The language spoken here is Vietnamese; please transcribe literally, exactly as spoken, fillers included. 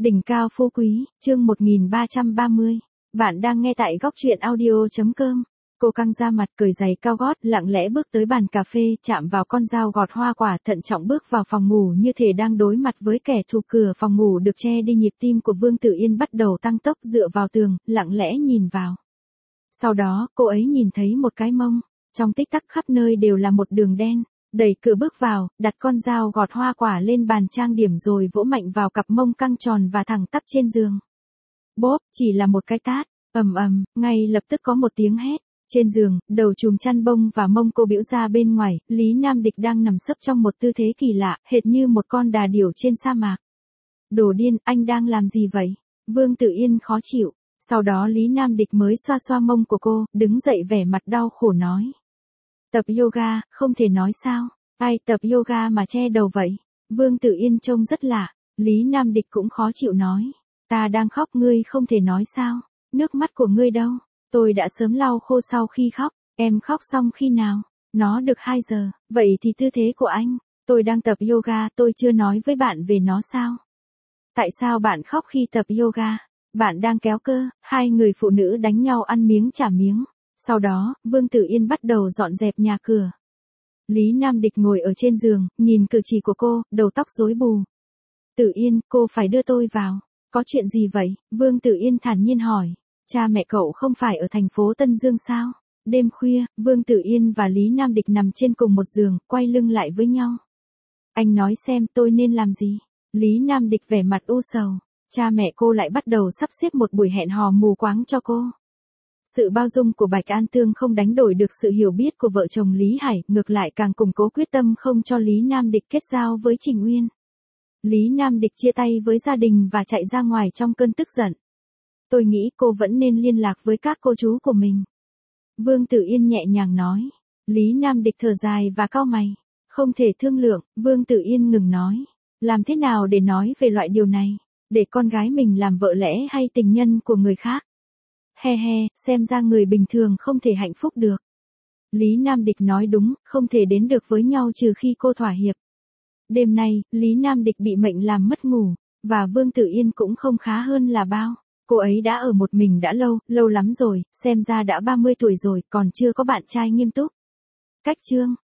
Đỉnh cao phú quý, chương một nghìn ba trăm ba mươi. Bạn đang nghe tại góc truyện audio chấm com. Cô căng ra mặt, cởi giày cao gót, lặng lẽ bước tới bàn cà phê, chạm vào con dao gọt hoa quả, thận trọng bước vào phòng ngủ như thể đang đối mặt với kẻ thù. Cửa phòng ngủ được che đi, nhịp tim của Vương Tử Yên bắt đầu tăng tốc, dựa vào tường, lặng lẽ nhìn vào. Sau đó, cô ấy nhìn thấy một cái mông. Trong tích tắc khắp nơi đều là một đường đen. Đẩy cửa bước vào, đặt con dao gọt hoa quả lên bàn trang điểm rồi vỗ mạnh vào cặp mông căng tròn và thẳng tắp trên giường. Bốp, chỉ là một cái tát, ầm ầm, ngay lập tức có một tiếng hét. Trên giường, đầu chùm chăn bông và mông cô bĩu ra bên ngoài, Lý Nam Địch đang nằm sấp trong một tư thế kỳ lạ, hệt như một con đà điểu trên sa mạc. Đồ điên, anh đang làm gì vậy? Vương Tử Yên khó chịu. Sau đó Lý Nam Địch mới xoa xoa mông của cô, đứng dậy vẻ mặt đau khổ nói. Tập yoga, không thể nói sao? Ai tập yoga mà che đầu vậy? Vương Tử Yên trông rất lạ. Lý Nam Địch cũng khó chịu nói. Ta đang khóc, ngươi không thể nói sao? Nước mắt của ngươi đâu? Tôi đã sớm lau khô sau khi khóc. Em khóc xong khi nào? Nó được hai giờ. Vậy thì tư thế của anh? Tôi đang tập yoga, tôi chưa nói với bạn về nó sao? Tại sao bạn khóc khi tập yoga? Bạn đang kéo cơ. Hai người phụ nữ đánh nhau ăn miếng trả miếng. Sau đó, Vương Tử Yên bắt đầu dọn dẹp nhà cửa. Lý Nam Địch ngồi ở trên giường, nhìn cử chỉ của cô, đầu tóc rối bù. Tử Yên, cô phải đưa tôi vào. Có chuyện gì vậy? Vương Tử Yên thản nhiên hỏi. Cha mẹ cậu không phải ở thành phố Tân Dương sao? Đêm khuya, Vương Tử Yên và Lý Nam Địch nằm trên cùng một giường, quay lưng lại với nhau. Anh nói xem tôi nên làm gì? Lý Nam Địch vẻ mặt u sầu. Cha mẹ cô lại bắt đầu sắp xếp một buổi hẹn hò mù quáng cho cô. Sự bao dung của Bạch An Tương không đánh đổi được sự hiểu biết của vợ chồng Lý Hải, ngược lại càng củng cố quyết tâm không cho Lý Nam Địch kết giao với Trình Uyên. Lý Nam Địch chia tay với gia đình và chạy ra ngoài trong cơn tức giận. Tôi nghĩ cô vẫn nên liên lạc với các cô chú của mình. Vương Tử Yên nhẹ nhàng nói. Lý Nam Địch thở dài và cau mày. Không thể thương lượng, Vương Tử Yên ngừng nói. Làm thế nào để nói về loại điều này? Để con gái mình làm vợ lẽ hay tình nhân của người khác? He he, xem ra người bình thường không thể hạnh phúc được. Lý Nam Địch nói đúng, không thể đến được với nhau trừ khi cô thỏa hiệp. Đêm nay, Lý Nam Địch bị mệnh làm mất ngủ, và Vương Tử Yên cũng không khá hơn là bao. Cô ấy đã ở một mình đã lâu, lâu lắm rồi, xem ra đã ba mươi tuổi rồi, còn chưa có bạn trai nghiêm túc. Cách chương